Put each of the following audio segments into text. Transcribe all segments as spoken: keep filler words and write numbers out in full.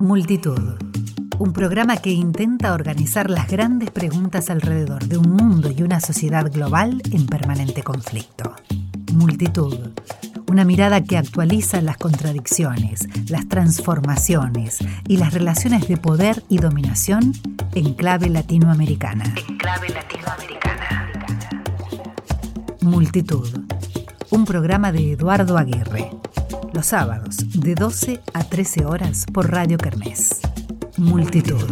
Multitud, un programa que intenta organizar las grandes preguntas alrededor de un mundo y una sociedad global en permanente conflicto. Multitud, una mirada que actualiza las contradicciones, las transformaciones y las relaciones de poder y dominación en clave latinoamericana. En clave latinoamericana. Multitud, un programa de Eduardo Aguirre. Los sábados, de doce a trece horas por Radio Kermés. Multitud.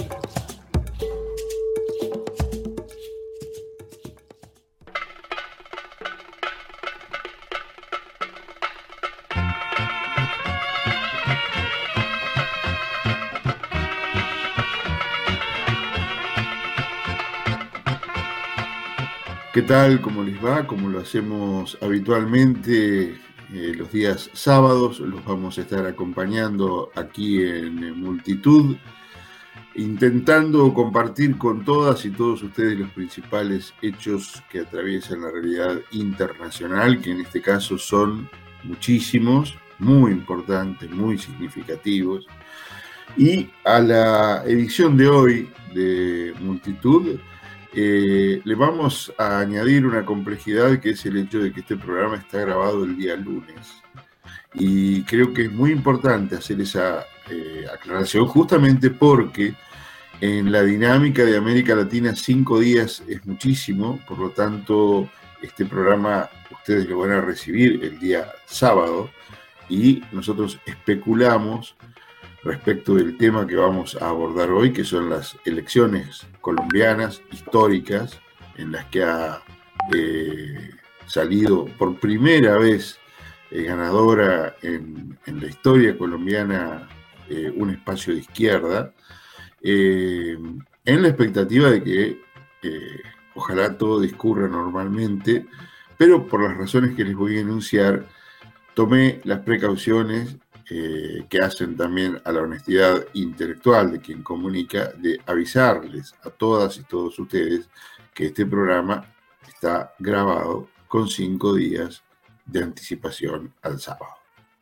¿Qué tal? ¿Cómo les va? Como lo hacemos habitualmente eh, los días sábados, los vamos a estar acompañando aquí en eh, Multitud, intentando compartir con todas y todos ustedes los principales hechos que atraviesan la realidad internacional, que en este caso son muchísimos, muy importantes, muy significativos. Y a la edición de hoy de Multitud, Eh, le vamos a añadir una complejidad, que es el hecho de que este programa está grabado el día lunes. Y creo que es muy importante hacer esa eh, aclaración, justamente porque en la dinámica de América Latina cinco días es muchísimo, por lo tanto este programa ustedes lo van a recibir el día sábado y nosotros especulamos respecto del tema que vamos a abordar hoy, que son las elecciones colombianas históricas, en las que ha eh, salido por primera vez eh, ganadora en, en la historia colombiana eh, un espacio de izquierda, eh, en la expectativa de que eh, ojalá todo discurra normalmente, pero por las razones que les voy a enunciar, tomé las precauciones Eh, que hacen también a la honestidad intelectual de quien comunica, de avisarles a todas y todos ustedes que este programa está grabado con cinco días de anticipación al sábado.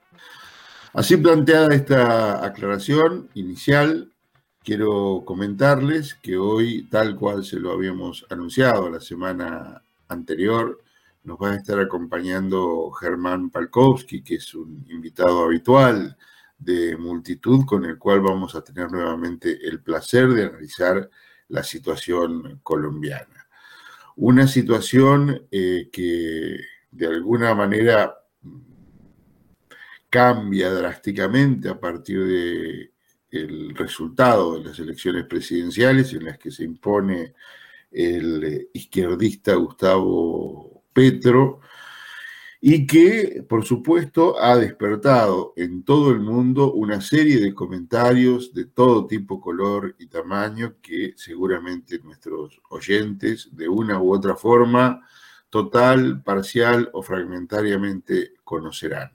Así planteada esta aclaración inicial, quiero comentarles que hoy, tal cual se lo habíamos anunciado la semana anterior, nos va a estar acompañando Germán Palkowski, que es un invitado habitual de Multitud, con el cual vamos a tener nuevamente el placer de analizar la situación colombiana. Una situación eh, que de alguna manera cambia drásticamente a partir del resultado de las elecciones presidenciales, en las que se impone el izquierdista Gustavo Petro, y que, por supuesto, ha despertado en todo el mundo una serie de comentarios de todo tipo, color y tamaño que seguramente nuestros oyentes, de una u otra forma, total, parcial o fragmentariamente, conocerán.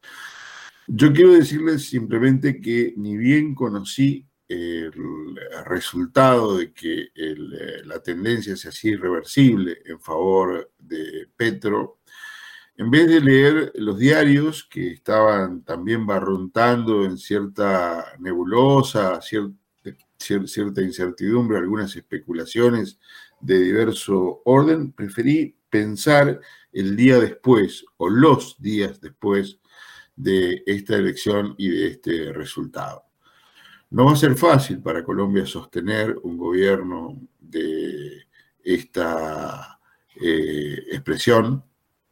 Yo quiero decirles simplemente que ni bien conocí el resultado de que el, la tendencia se hacía irreversible en favor de Petro, en vez de leer los diarios que estaban también barruntando en cierta nebulosa, cierta, cierta incertidumbre, algunas especulaciones de diverso orden, preferí pensar el día después o los días después de esta elección y de este resultado. No va a ser fácil para Colombia sostener un gobierno de esta eh, expresión.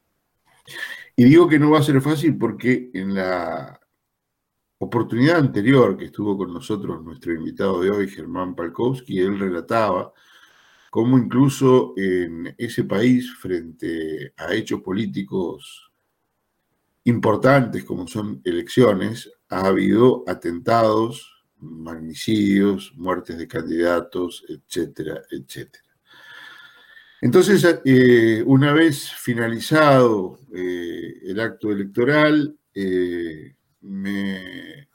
Y digo que no va a ser fácil porque en la oportunidad anterior que estuvo con nosotros nuestro invitado de hoy, Germán Palkowski, él relataba cómo incluso en ese país, frente a hechos políticos importantes como son elecciones, ha habido atentados, magnicidios, muertes de candidatos, etcétera, etcétera. Entonces, eh, una vez finalizado eh, el acto electoral, eh, me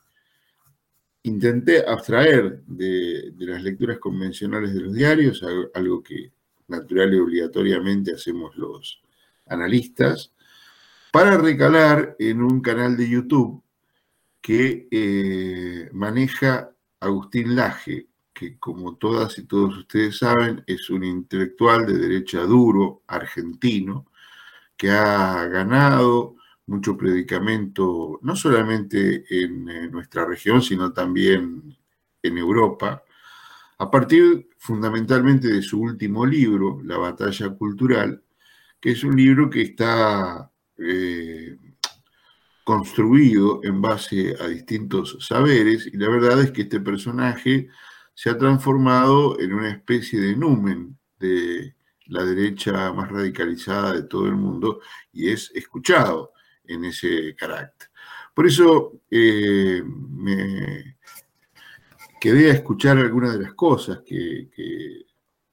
intenté abstraer de, de las lecturas convencionales de los diarios, algo que natural y obligatoriamente hacemos los analistas, para recalar en un canal de YouTube que eh, maneja Agustín Laje, que como todas y todos ustedes saben, es un intelectual de derecha duro, argentino, que ha ganado mucho predicamento, no solamente en, en nuestra región, sino también en Europa, a partir fundamentalmente de su último libro, La batalla cultural, que es un libro que está eh, construido en base a distintos saberes, y la verdad es que este personaje se ha transformado en una especie de numen de la derecha más radicalizada de todo el mundo, y es escuchado en ese carácter. Por eso eh, me quedé a escuchar algunas de las cosas que, que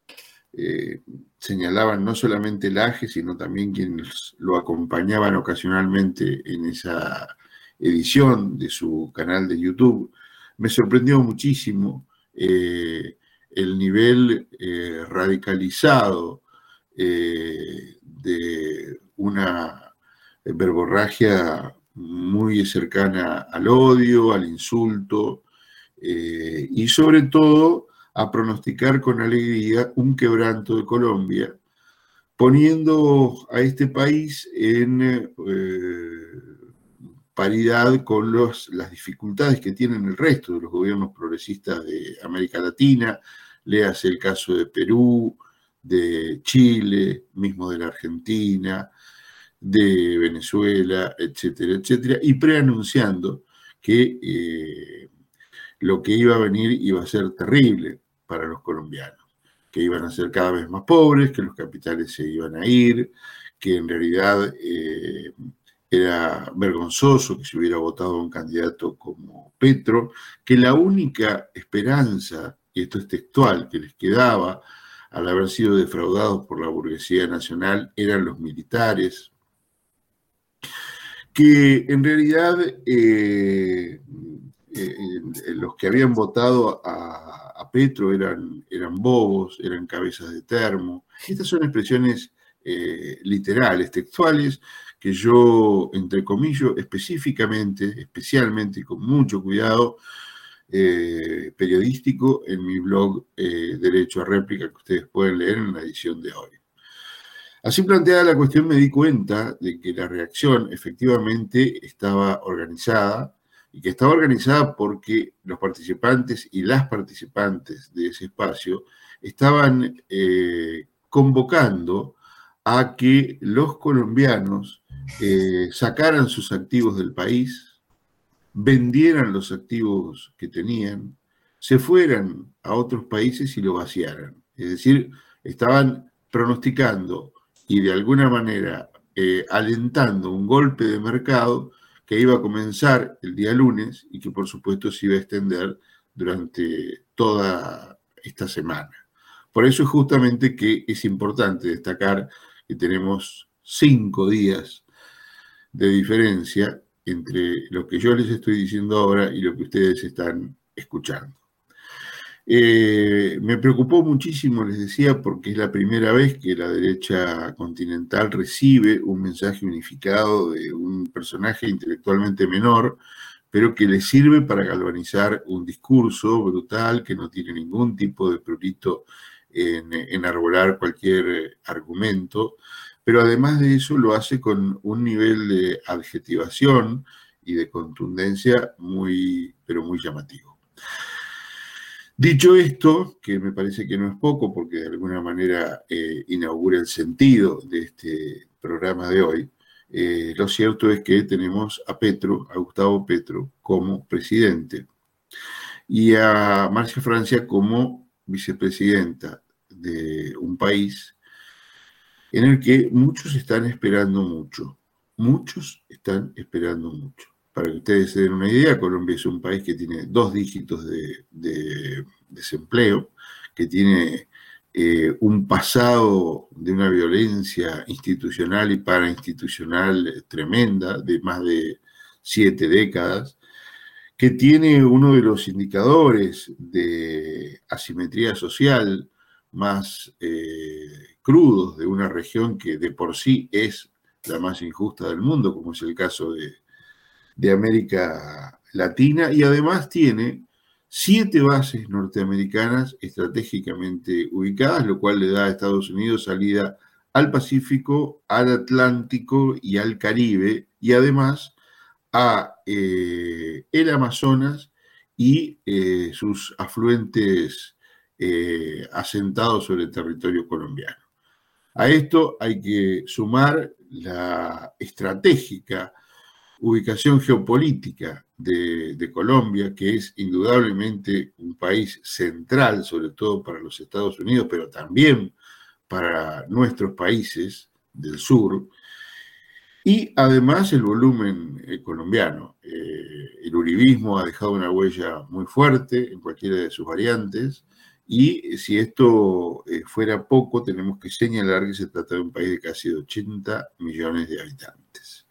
eh, señalaban no solamente Laje, sino también quienes lo acompañaban ocasionalmente en esa edición de su canal de YouTube. Me sorprendió muchísimo eh, el nivel eh, radicalizado eh, de una verborragia muy cercana al odio, al insulto, eh, y sobre todo a pronosticar con alegría un quebranto de Colombia, poniendo a este país en eh, paridad con los, las dificultades que tienen el resto de los gobiernos progresistas de América Latina, léase el caso de Perú, de Chile, mismo de la Argentina, de Venezuela, etcétera, etcétera, y preanunciando que eh, lo que iba a venir iba a ser terrible para los colombianos, que iban a ser cada vez más pobres, que los capitales se iban a ir, que en realidad eh, era vergonzoso que se hubiera votado a un candidato como Petro, que la única esperanza, y esto es textual, que les quedaba al haber sido defraudados por la burguesía nacional eran los militares, que en realidad eh, eh, los que habían votado a, a Petro eran, eran bobos, eran cabezas de termo. Estas son expresiones eh, literales, textuales, que yo, entre comillas, específicamente, especialmente y con mucho cuidado eh, periodístico, en mi blog eh, Derecho a Réplica, que ustedes pueden leer en la edición de hoy. Así planteada la cuestión, me di cuenta de que la reacción efectivamente estaba organizada, y que estaba organizada porque los participantes y las participantes de ese espacio estaban eh, convocando a que los colombianos eh, sacaran sus activos del país, vendieran los activos que tenían, se fueran a otros países y lo vaciaran. Es decir, estaban pronosticando y de alguna manera eh, alentando un golpe de mercado que iba a comenzar el día lunes y que por supuesto se iba a extender durante toda esta semana. Por eso es justamente que es importante destacar que tenemos cinco días de diferencia entre lo que yo les estoy diciendo ahora y lo que ustedes están escuchando. Eh, me preocupó muchísimo, les decía, porque es la primera vez que la derecha continental recibe un mensaje unificado de un personaje intelectualmente menor, pero que le sirve para galvanizar un discurso brutal que no tiene ningún tipo de prurito en enarbolar cualquier argumento, pero además de eso lo hace con un nivel de adjetivación y de contundencia muy, pero muy llamativo. Dicho esto, que me parece que no es poco porque de alguna manera eh, inaugura el sentido de este programa de hoy, eh, lo cierto es que tenemos a Petro, a Gustavo Petro, como presidente y a Marcia Francia como vicepresidenta de un país en el que muchos están esperando mucho, muchos están esperando mucho. Para que ustedes se den una idea, Colombia es un país que tiene dos dígitos de, de desempleo, que tiene eh, un pasado de una violencia institucional y parainstitucional tremenda de más de siete décadas, que tiene uno de los indicadores de asimetría social más eh, crudos de una región que de por sí es la más injusta del mundo, como es el caso de de América Latina y además tiene siete bases norteamericanas estratégicamente ubicadas, lo cual le da a Estados Unidos salida al Pacífico, al Atlántico y al Caribe, y además a eh, el Amazonas y eh, sus afluentes eh, asentados sobre el territorio colombiano. A esto hay que sumar la estratégica ubicación geopolítica de, de Colombia, que es indudablemente un país central, sobre todo para los Estados Unidos, pero también para nuestros países del sur, y además el volumen eh, colombiano. Eh, el uribismo ha dejado una huella muy fuerte en cualquiera de sus variantes, y si esto eh, fuera poco, tenemos que señalar que se trata de un país de casi ochenta millones de habitantes.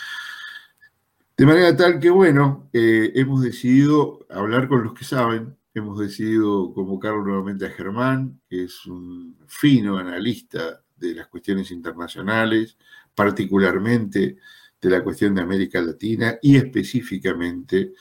De manera tal que, bueno, eh, hemos decidido hablar con los que saben, hemos decidido convocar nuevamente a Germán, que es un fino analista de las cuestiones internacionales, particularmente de la cuestión de América Latina y específicamente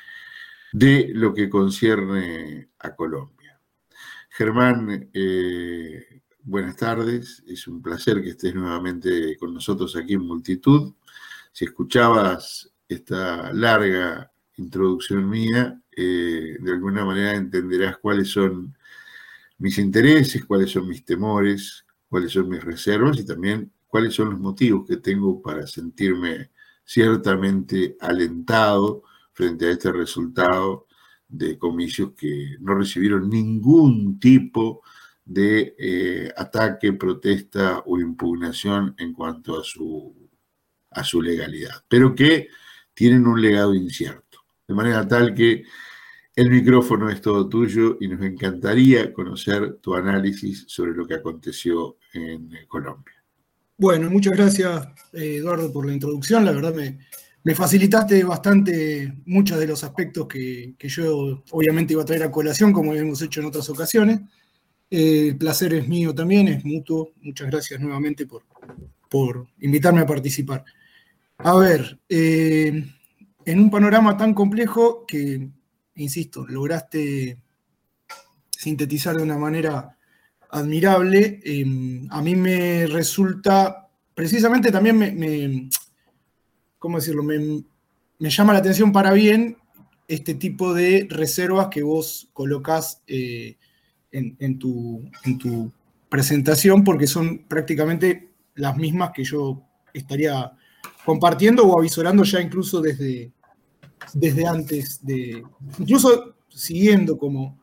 de lo que concierne a Colombia. Germán, eh, buenas tardes, es un placer que estés nuevamente con nosotros aquí en Multitud. Si escuchabas esta larga introducción mía, eh, de alguna manera entenderás cuáles son mis intereses, cuáles son mis temores, cuáles son mis reservas y también cuáles son los motivos que tengo para sentirme ciertamente alentado frente a este resultado de comicios que no recibieron ningún tipo de eh, ataque, protesta o impugnación en cuanto a su, a su legalidad, pero que tienen un legado incierto. De manera tal que el micrófono es todo tuyo y nos encantaría conocer tu análisis sobre lo que aconteció en Colombia. Bueno, muchas gracias, Eduardo, por la introducción. La verdad me, me facilitaste bastante muchos de los aspectos que, que yo obviamente iba a traer a colación, como hemos hecho en otras ocasiones. Eh, el placer es mío también, es mutuo. Muchas gracias nuevamente por, por invitarme a participar. A ver, eh, en un panorama tan complejo que, insisto, lograste sintetizar de una manera admirable, eh, a mí me resulta, precisamente también me, me ¿cómo decirlo? Me, me llama la atención para bien este tipo de reservas que vos colocás eh, en, en, tu, en tu presentación, porque son prácticamente las mismas que yo estaría compartiendo o avisorando ya incluso desde, desde antes de, incluso siguiendo como,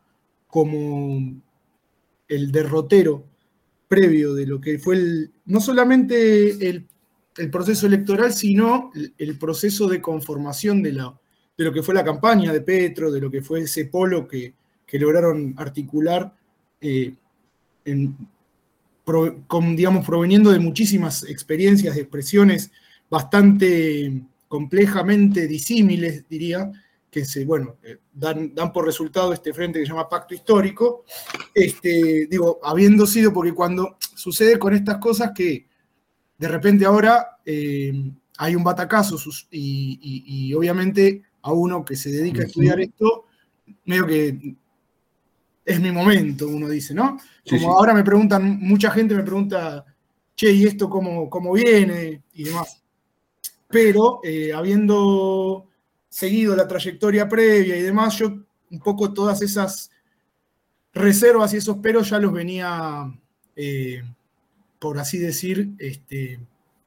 como el derrotero previo de lo que fue el, no solamente el, el proceso electoral, sino el, el proceso de conformación de, la, de lo que fue la campaña de Petro, de lo que fue ese polo que, que lograron articular, eh, en, pro, con, digamos, proveniendo de muchísimas experiencias, de expresiones bastante complejamente disímiles, diría, que se, bueno, eh, dan, dan por resultado este frente que se llama Pacto Histórico, este, digo, habiendo sido, porque cuando sucede con estas cosas que de repente ahora eh, hay un batacazo y, y, y obviamente a uno que se dedica a estudiar esto, medio que es mi momento, uno dice, ¿no? Como sí, sí. Ahora me preguntan, mucha gente me pregunta, che, ¿y esto cómo, cómo viene? Y demás. Pero eh, habiendo seguido la trayectoria previa y demás, yo un poco todas esas reservas y esos peros ya los venía, eh, por así decir, este,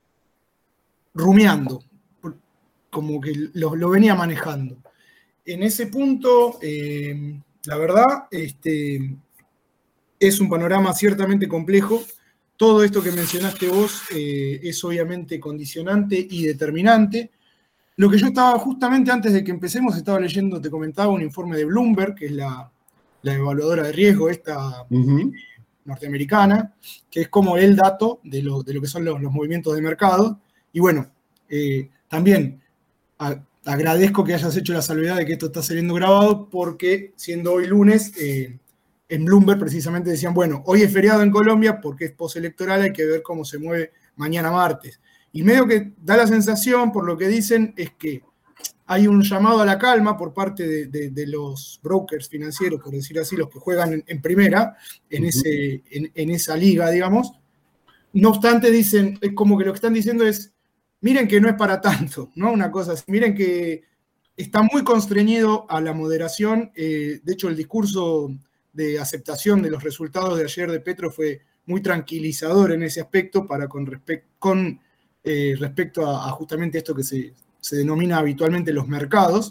rumiando, como que lo, lo venía manejando. En ese punto, eh, la verdad, este, es un panorama ciertamente complejo. Todo esto que mencionaste vos eh, es obviamente condicionante y determinante. Lo que yo estaba, justamente antes de que empecemos, estaba leyendo, te comentaba, un informe de Bloomberg, que es la, la evaluadora de riesgo esta uh-huh. norteamericana, que es como el dato de lo, de lo que son los, los movimientos de mercado. Y bueno, eh, también a, agradezco que hayas hecho la salvedad de que esto está saliendo grabado, porque siendo hoy lunes, eh, en Bloomberg precisamente decían, bueno, hoy es feriado en Colombia porque es postelectoral, hay que ver cómo se mueve mañana martes. Y medio que da la sensación, por lo que dicen, es que hay un llamado a la calma por parte de, de, de los brokers financieros, por decir así, los que juegan en, en primera, en, uh-huh. ese, en, en esa liga, digamos. No obstante, dicen, es como que lo que están diciendo es, miren que no es para tanto, ¿no? Una cosa así, miren que está muy constreñido a la moderación. Eh, de hecho, el discurso de aceptación de los resultados de ayer de Petro fue muy tranquilizador en ese aspecto para con, respect, con, eh, respecto a, a justamente esto que se, se denomina habitualmente los mercados.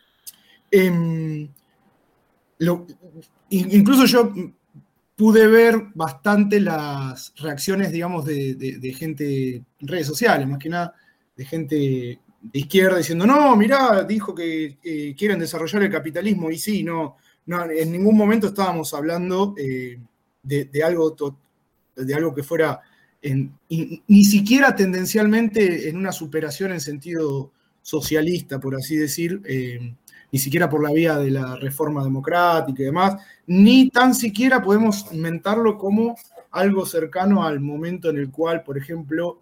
Eh, lo, incluso yo pude ver bastante las reacciones, digamos, de, de, de gente en redes sociales, más que nada de gente de izquierda diciendo, no, mirá, dijo que eh, quieren desarrollar el capitalismo, y sí, no, no en ningún momento estábamos hablando eh, de, de, algo to, de algo que fuera, en, y, ni siquiera tendencialmente en una superación en sentido socialista, por así decir, eh, ni siquiera por la vía de la reforma democrática y demás, ni tan siquiera podemos mentarlo como algo cercano al momento en el cual, por ejemplo,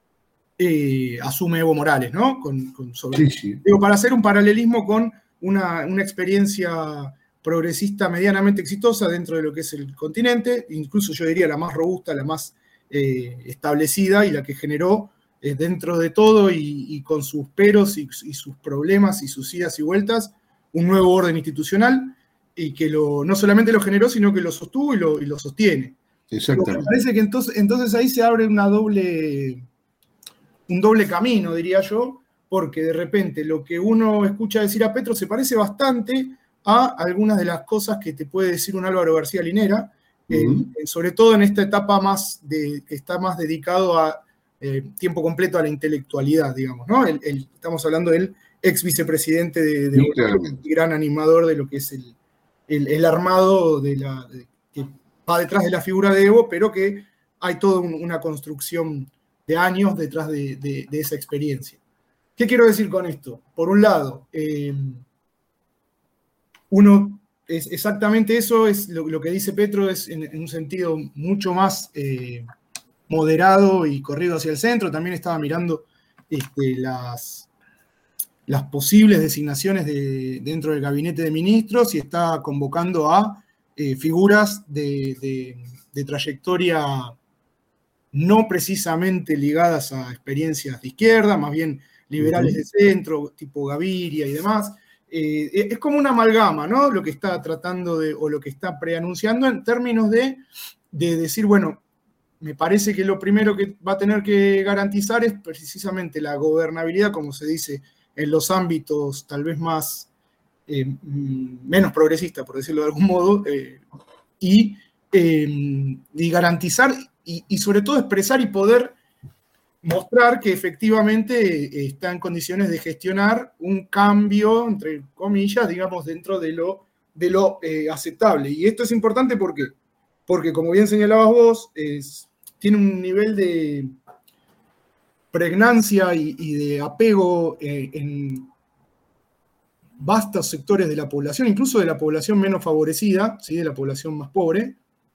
eh, asume Evo Morales, ¿no? Con, con sobre, sí, sí. Digo, para hacer un paralelismo con una, una experiencia progresista medianamente exitosa dentro de lo que es el continente, incluso yo diría la más robusta, la más eh, establecida y la que generó eh, dentro de todo y, y con sus peros y, y sus problemas y sus idas y vueltas, un nuevo orden institucional y que lo, no solamente lo generó, sino que lo sostuvo y lo, y lo sostiene. Exactamente. Me parece que entonces, entonces ahí se abre una doble, un doble camino, diría yo, porque de repente lo que uno escucha decir a Petro se parece bastante a algunas de las cosas que te puede decir un Álvaro García Linera, uh-huh. eh, sobre todo en esta etapa más de, que está más dedicado a eh, tiempo completo a la intelectualidad, digamos, ¿no? El, el, estamos hablando del ex vicepresidente de, de sí, un gran animador de lo que es el, el, el armado de la, de, que va detrás de la figura de Evo, pero que hay toda un, una construcción de años detrás de, de, de esa experiencia. ¿Qué quiero decir con esto? Por un lado, eh, uno, es exactamente eso, es lo, lo que dice Petro, es en, en un sentido mucho más eh, moderado y corrido hacia el centro. También estaba mirando este, las, las posibles designaciones de, dentro del gabinete de ministros y está convocando a eh, figuras de, de, de trayectoria no precisamente ligadas a experiencias de izquierda, más bien liberales uh-huh. de centro, tipo Gaviria y demás. Eh, es como una amalgama, ¿no? Lo que está tratando de, o lo que está preanunciando en términos de, de decir, bueno, me parece que lo primero que va a tener que garantizar es precisamente la gobernabilidad, como se dice, en los ámbitos tal vez más, eh, menos progresistas, por decirlo de algún modo, eh, y, eh, y garantizar, y, y sobre todo expresar y poder mostrar que efectivamente está en condiciones de gestionar un cambio, entre comillas, digamos, dentro de lo, de lo eh, aceptable. Y esto es importante porque, porque como bien señalabas vos, es, tiene un nivel de pregnancia y, y de apego eh, en vastos sectores de la población, incluso de la población menos favorecida, ¿sí? De la población más pobre,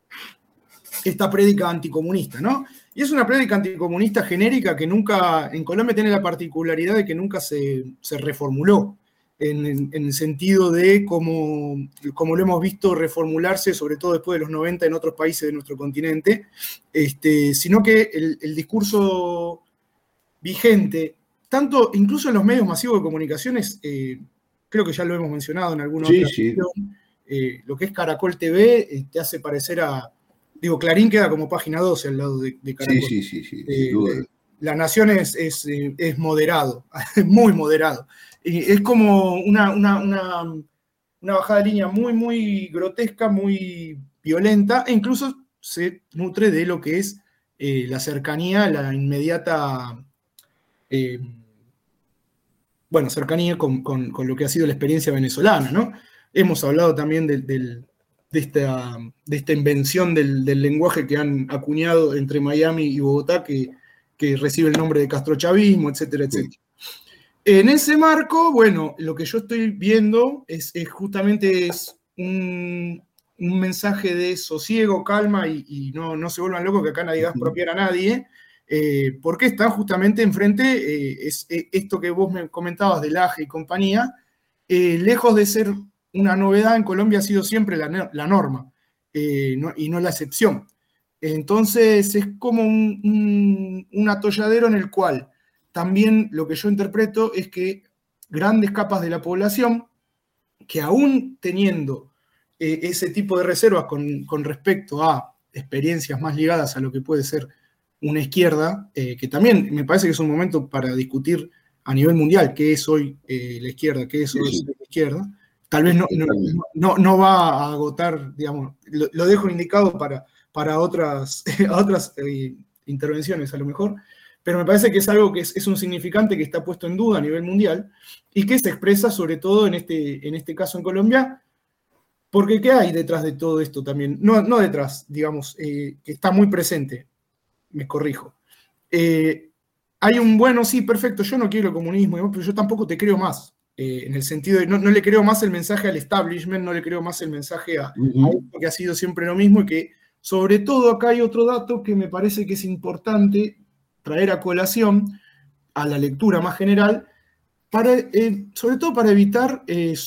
esta prédica anticomunista, ¿no? Y es una prédica anticomunista genérica que nunca, en Colombia tiene la particularidad de que nunca se, se reformuló, en, en, en el sentido de como, como lo hemos visto reformularse, sobre todo después de los noventa en otros países de nuestro continente, este, sino que el, el discurso vigente, tanto incluso en los medios masivos de comunicaciones, eh, creo que ya lo hemos mencionado en alguna sí, otra sí. ocasión, eh, lo que es Caracol T V eh, te hace parecer a... Digo, Clarín queda como página doce al lado de, de Caracol. Sí, sí, sí, sí, eh, sin duda. La Nación es, es, es moderado, muy moderado. Eh, es como una, una, una, una bajada de línea muy, muy grotesca, muy violenta, e incluso se nutre de lo que es eh, la cercanía, la inmediata, eh, bueno, cercanía con, con, con lo que ha sido la experiencia venezolana, ¿no? Hemos hablado también del... del De esta, de esta invención del, del lenguaje que han acuñado entre Miami y Bogotá, que, que recibe el nombre de castrochavismo, etcétera, etcétera. Sí. En ese marco, bueno, lo que yo estoy viendo es, es justamente es un, un mensaje de sosiego, calma, y, y no, no se vuelvan locos, que acá nadie va a expropiar a nadie, Eh, porque están justamente enfrente, eh, es, es, esto que vos me comentabas del A G E y compañía, eh, lejos de ser una novedad, en Colombia ha sido siempre la, la norma, eh, no, y no la excepción. Entonces es como un, un, un atolladero en el cual también lo que yo interpreto es que grandes capas de la población, que aún teniendo eh, ese tipo de reservas con, con respecto a experiencias más ligadas a lo que puede ser una izquierda, eh, que también me parece que es un momento para discutir a nivel mundial qué es hoy eh, la izquierda, qué es hoy sí, sí. la izquierda. Tal vez no, no, no, no va a agotar, digamos, lo, lo dejo indicado para, para otras, otras eh, intervenciones a lo mejor, pero me parece que es algo que es, es un significante que está puesto en duda a nivel mundial y que se expresa sobre todo en este, en este caso en Colombia, porque ¿qué hay detrás de todo esto también? No, no detrás, digamos, eh, que está muy presente, me corrijo. Eh, hay un, bueno, sí, perfecto, yo no quiero el comunismo, pero yo tampoco te creo más, eh, en el sentido de no, no le creo más el mensaje al establishment, no le creo más el mensaje a, uh-huh. a esto que ha sido siempre lo mismo y que, sobre todo, acá hay otro dato que me parece que es importante traer a colación a la lectura más general, para, eh, sobre todo para evitar eh,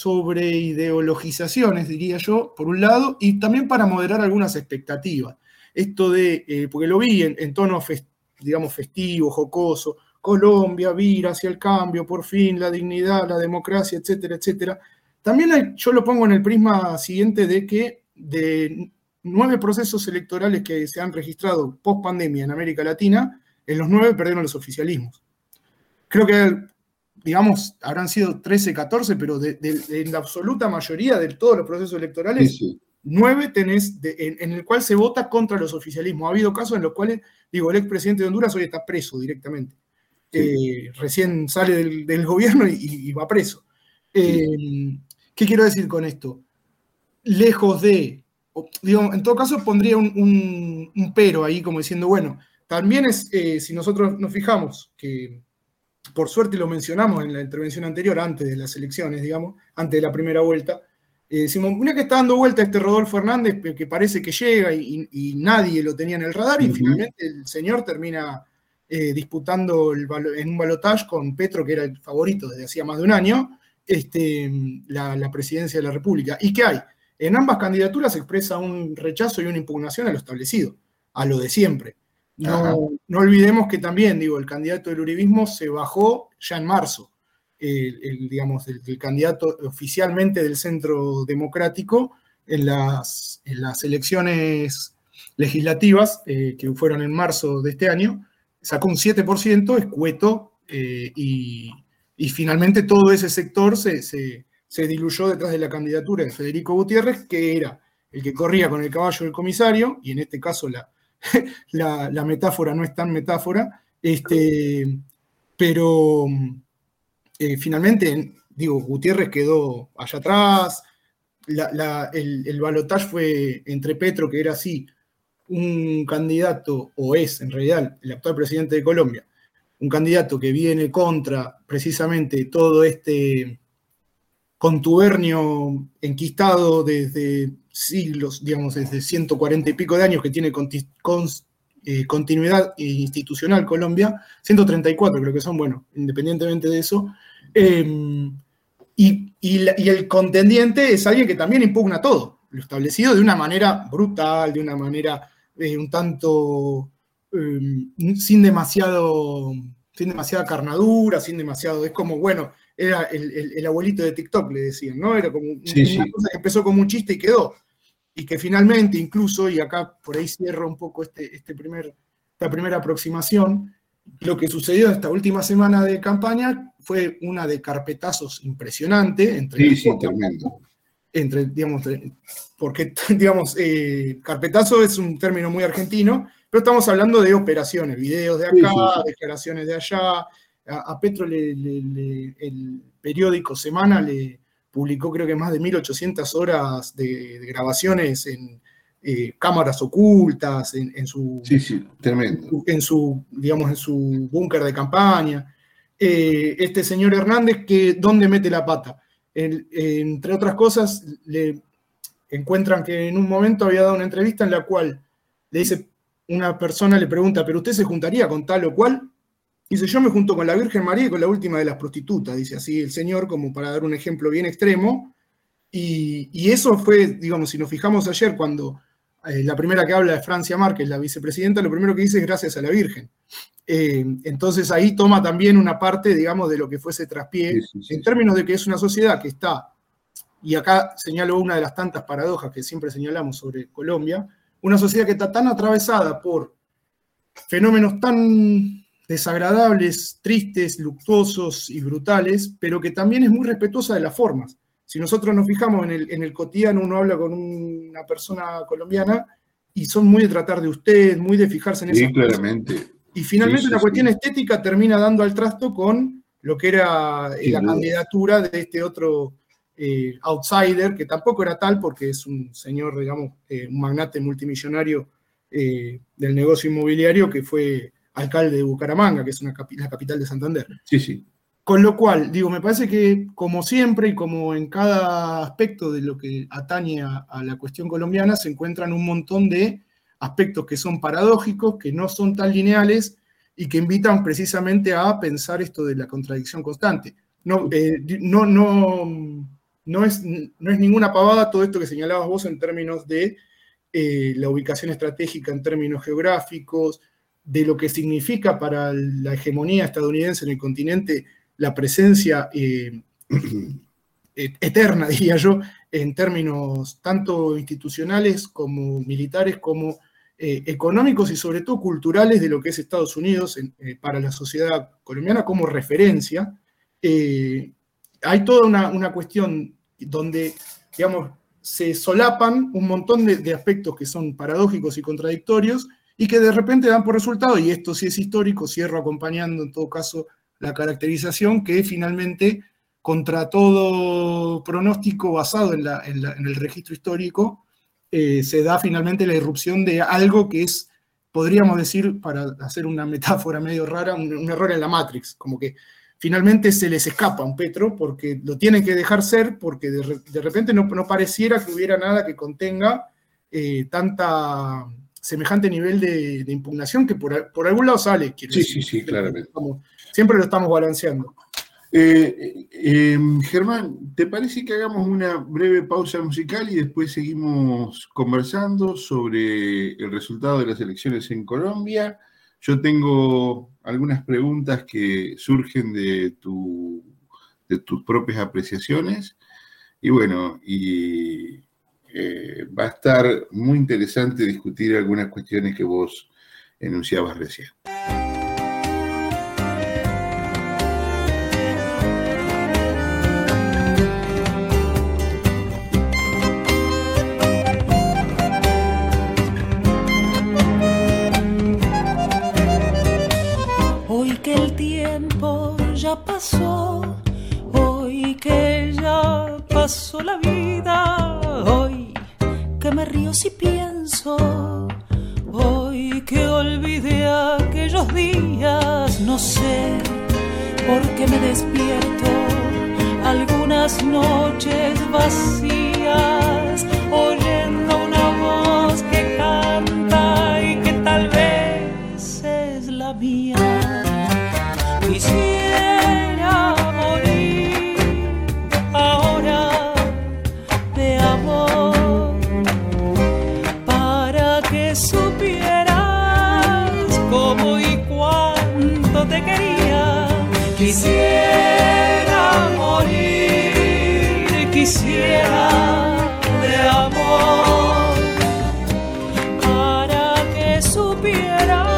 sobreideologizaciones, diría yo, por un lado, y también para moderar algunas expectativas. Esto de, eh, porque lo vi en, en tono, fest, digamos, festivo, jocoso, Colombia vira hacia el cambio, por fin, la dignidad, la democracia, etcétera, etcétera. También hay, yo lo pongo en el prisma siguiente de que de nueve procesos electorales que se han registrado post pandemia en América Latina, en los nueve perdieron los oficialismos. Creo que, digamos, habrán sido trece, catorce, pero de, de, de la absoluta mayoría de todos los procesos electorales, sí, sí. nueve tenés de, en, en el cual se vota contra los oficialismos. Ha habido casos en los cuales, digo, el expresidente de Honduras hoy está preso directamente. Sí. Eh, recién sale del, del gobierno y, y va preso. Eh, sí. ¿Qué quiero decir con esto? Lejos de, digo, en todo caso pondría un, un, un pero ahí como diciendo, bueno, también es, eh, si nosotros nos fijamos, que por suerte lo mencionamos en la intervención anterior, antes de las elecciones, digamos, antes de la primera vuelta, eh, decimos, mira que está dando vuelta este Rodolfo Hernández, que parece que llega y, y nadie lo tenía en el radar, y uh-huh. finalmente el señor termina eh, disputando el, en un balotaje con Petro, que era el favorito desde hacía más de un año, este, la, la presidencia de la República. ¿Y qué hay? En ambas candidaturas se expresa un rechazo y una impugnación a lo establecido, a lo de siempre. No, no olvidemos que también, digo, el candidato del uribismo se bajó ya en marzo, el, el, digamos, el, el candidato oficialmente del Centro Democrático en las, en las elecciones legislativas eh, que fueron en marzo de este año, sacó un siete por ciento, escueto, eh, y, y finalmente todo ese sector se, se, se diluyó detrás de la candidatura de Federico Gutiérrez, que era el que corría con el caballo del comisario, y en este caso la La, la metáfora no es tan metáfora, este, pero eh, finalmente, digo, Gutiérrez quedó allá atrás, la, la, el, el balotaje fue entre Petro, que era así, un candidato, o es en realidad el actual presidente de Colombia, un candidato que viene contra precisamente todo este contubernio enquistado desde siglos, digamos, desde ciento cuarenta y pico de años que tiene con, con, eh, continuidad institucional Colombia, ciento treinta y cuatro creo que son, bueno, independientemente de eso, eh, y, y, la, y el contendiente es alguien que también impugna todo, lo establecido de una manera brutal, de una manera eh, un tanto eh, sin demasiado, sin demasiada carnadura, sin demasiado, es como, bueno, era el, el, el abuelito de TikTok, le decían, ¿no? Era como sí, una sí. cosa que empezó como un chiste y quedó. Y que finalmente, incluso, y acá por ahí cierro un poco este, este primer, esta primera aproximación, lo que sucedió esta última semana de campaña fue una de carpetazos impresionante. Entre sí, sí, tremendo. Entre, digamos, porque, digamos, eh, carpetazo es un término muy argentino, pero estamos hablando de operaciones, videos de acá, sí, sí, sí. declaraciones de allá. A Petro le, le, le, el periódico Semana le publicó creo que más de mil ochocientas horas de, de grabaciones en eh, cámaras ocultas, en, en su, sí, sí, tremendo. En su, digamos, en su búnker de campaña. Eh, este señor Hernández, que ¿dónde mete la pata? El, eh, entre otras cosas, le encuentran que en un momento había dado una entrevista en la cual le dice, una persona le pregunta, ¿pero usted se juntaría con tal o cual? Dice, yo me junto con la Virgen María y con la última de las prostitutas, dice así el señor, como para dar un ejemplo bien extremo. Y, y eso fue, digamos, si nos fijamos ayer, cuando eh, la primera que habla es Francia Márquez, la vicepresidenta, lo primero que dice es gracias a la Virgen. Eh, entonces ahí toma también una parte, digamos, de lo que fue ese traspié, sí, sí, sí, en términos de que es una sociedad que está, y acá señalo una de las tantas paradojas que siempre señalamos sobre Colombia, una sociedad que está tan atravesada por fenómenos tan desagradables, tristes, luctuosos y brutales, pero que también es muy respetuosa de las formas. Si nosotros nos fijamos en el, en el cotidiano, uno habla con una persona colombiana y son muy de tratar de usted, muy de fijarse en sí, esas claramente. cosas. Y finalmente sí, sí, una cuestión sí. estética termina dando al trasto con lo que era sí, la no. candidatura de este otro eh, outsider, que tampoco era tal porque es un señor, digamos, eh, un magnate multimillonario eh, del negocio inmobiliario que fue alcalde de Bucaramanga, que es una capi- la capital de Santander. Sí, sí. Con lo cual, digo, me parece que como siempre y como en cada aspecto de lo que atañe a, a la cuestión colombiana, se encuentran un montón de aspectos que son paradójicos, que no son tan lineales y que invitan precisamente a pensar esto de la contradicción constante. No, eh, no, no, no, es, no es ninguna pavada todo esto que señalabas vos en términos de eh, la ubicación estratégica, en términos geográficos, de lo que significa para la hegemonía estadounidense en el continente la presencia eh, eterna, diría yo, en términos tanto institucionales como militares, como eh, económicos y sobre todo culturales de lo que es Estados Unidos en, eh, para la sociedad colombiana como referencia. Eh, hay toda una, una cuestión donde, digamos, se solapan un montón de, de aspectos que son paradójicos y contradictorios, y que de repente dan por resultado, y esto sí es histórico, cierro acompañando en todo caso la caracterización, que finalmente, contra todo pronóstico basado en, la, en, la, en el registro histórico, eh, se da finalmente la irrupción de algo que es, podríamos decir, para hacer una metáfora medio rara, un, un error en la Matrix, como que finalmente se les escapa un Petro, porque lo tienen que dejar ser, porque de, de repente no, no pareciera que hubiera nada que contenga eh, tanta... semejante nivel de, de impugnación que por, por algún lado sale. Sí, decir. sí, sí, claramente. Como, siempre lo estamos balanceando. Eh, eh, Germán, ¿te parece que hagamos una breve pausa musical y después seguimos conversando sobre el resultado de las elecciones en Colombia? Yo tengo algunas preguntas que surgen de, tu, de tus propias apreciaciones y bueno, y... Eh, va a estar muy interesante discutir algunas cuestiones que vos enunciabas recién. Hoy que el tiempo ya pasó, hoy que ya pasó la vida, hoy que me río si pienso, hoy que olvidé aquellos días, no sé por qué me despierto algunas noches vacías, oyendo una voz que canta y que tal vez es la mía. Quisiera morir ahora de amor, para que supieras cómo y cuánto te quería. Quisiera morir, quisiera de amor, para que supieras.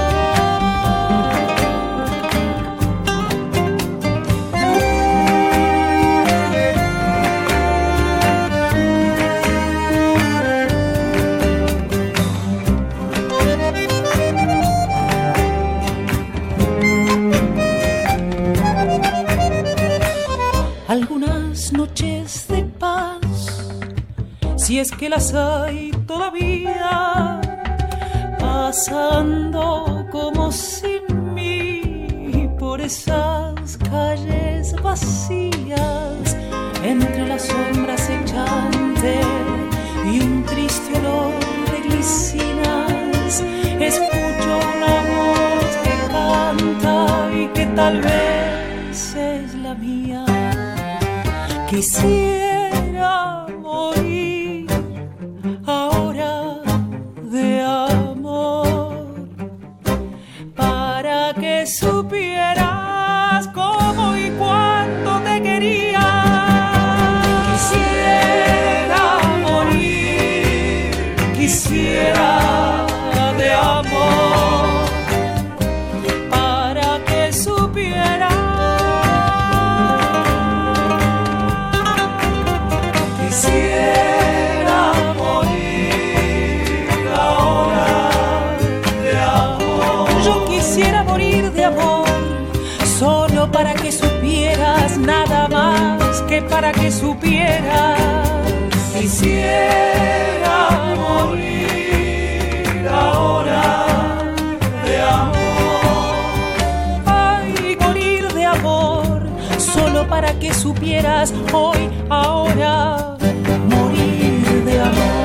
Algunas noches de paz, si es que las hay todavía, pasando como sin mí por esas calles vacías, entre las sombras echantes y un triste olor de glicinas, escucho tal vez es la mía. Quisiera morir ahora de amor, para que supieras cómo y cuánto te quería. Quisiera morir, quisiera de amor, para que supieras. Quisiera morir ahora de amor. Yo quisiera morir de amor, solo para que supieras, nada más que para que supieras. Quisiera morir ahora de amor. Ay, morir de amor, solo para que supieras hoy, ahora, morir de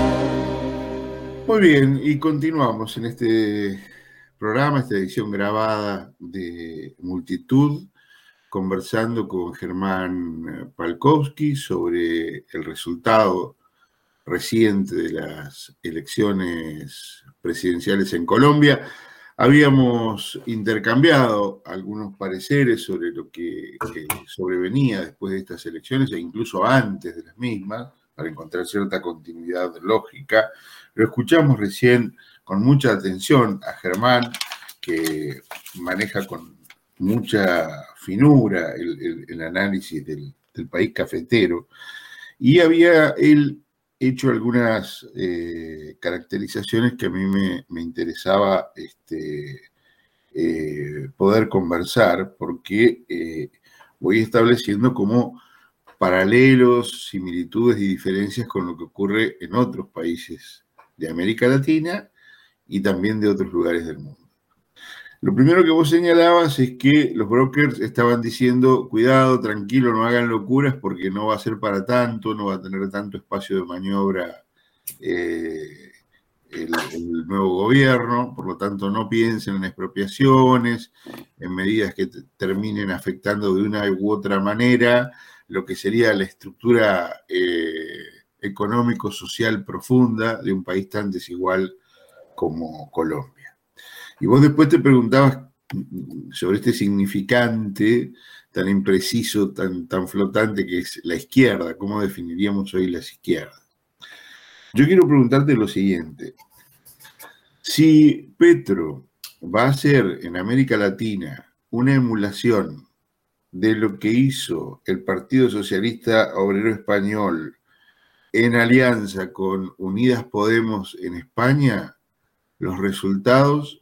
amor. Muy bien, y continuamos en este programa, esta edición grabada de Multitud, conversando con Germán Palkowski sobre el resultado reciente de las elecciones presidenciales en Colombia. Habíamos intercambiado algunos pareceres sobre lo que, que sobrevenía después de estas elecciones e incluso antes de las mismas, para encontrar cierta continuidad lógica. Lo escuchamos recién con mucha atención a Germán, que maneja con mucha finura el, el, el análisis del, del país cafetero, y había él hecho algunas eh, caracterizaciones que a mí me, me interesaba este, eh, poder conversar, porque eh, voy estableciendo como paralelos, similitudes y diferencias con lo que ocurre en otros países de América Latina y también de otros lugares del mundo. Lo primero que vos señalabas es que los brokers estaban diciendo, cuidado, tranquilo, no hagan locuras porque no va a ser para tanto, no va a tener tanto espacio de maniobra eh, el, el nuevo gobierno, por lo tanto no piensen en expropiaciones, en medidas que terminen afectando de una u otra manera lo que sería la estructura eh, económico-social profunda de un país tan desigual como Colombia. Y vos después te preguntabas sobre este significante tan impreciso, tan, tan flotante que es la izquierda. ¿Cómo definiríamos hoy la izquierda? Yo quiero preguntarte lo siguiente. Si Petro va a hacer en América Latina una emulación de lo que hizo el Partido Socialista Obrero Español en alianza con Unidas Podemos en España, los resultados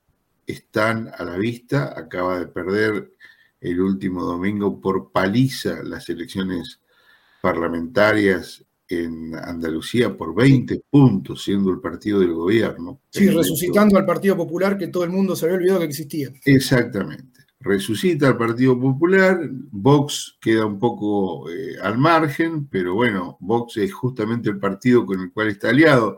están a la vista. Acaba de perder el último domingo por paliza las elecciones parlamentarias en Andalucía por veinte puntos, siendo el partido del gobierno. Sí, resucitando al Partido Popular, que todo el mundo se había olvidado que existía. Exactamente. Resucita al Partido Popular, Vox queda un poco eh, al margen, pero bueno, Vox es justamente el partido con el cual está aliado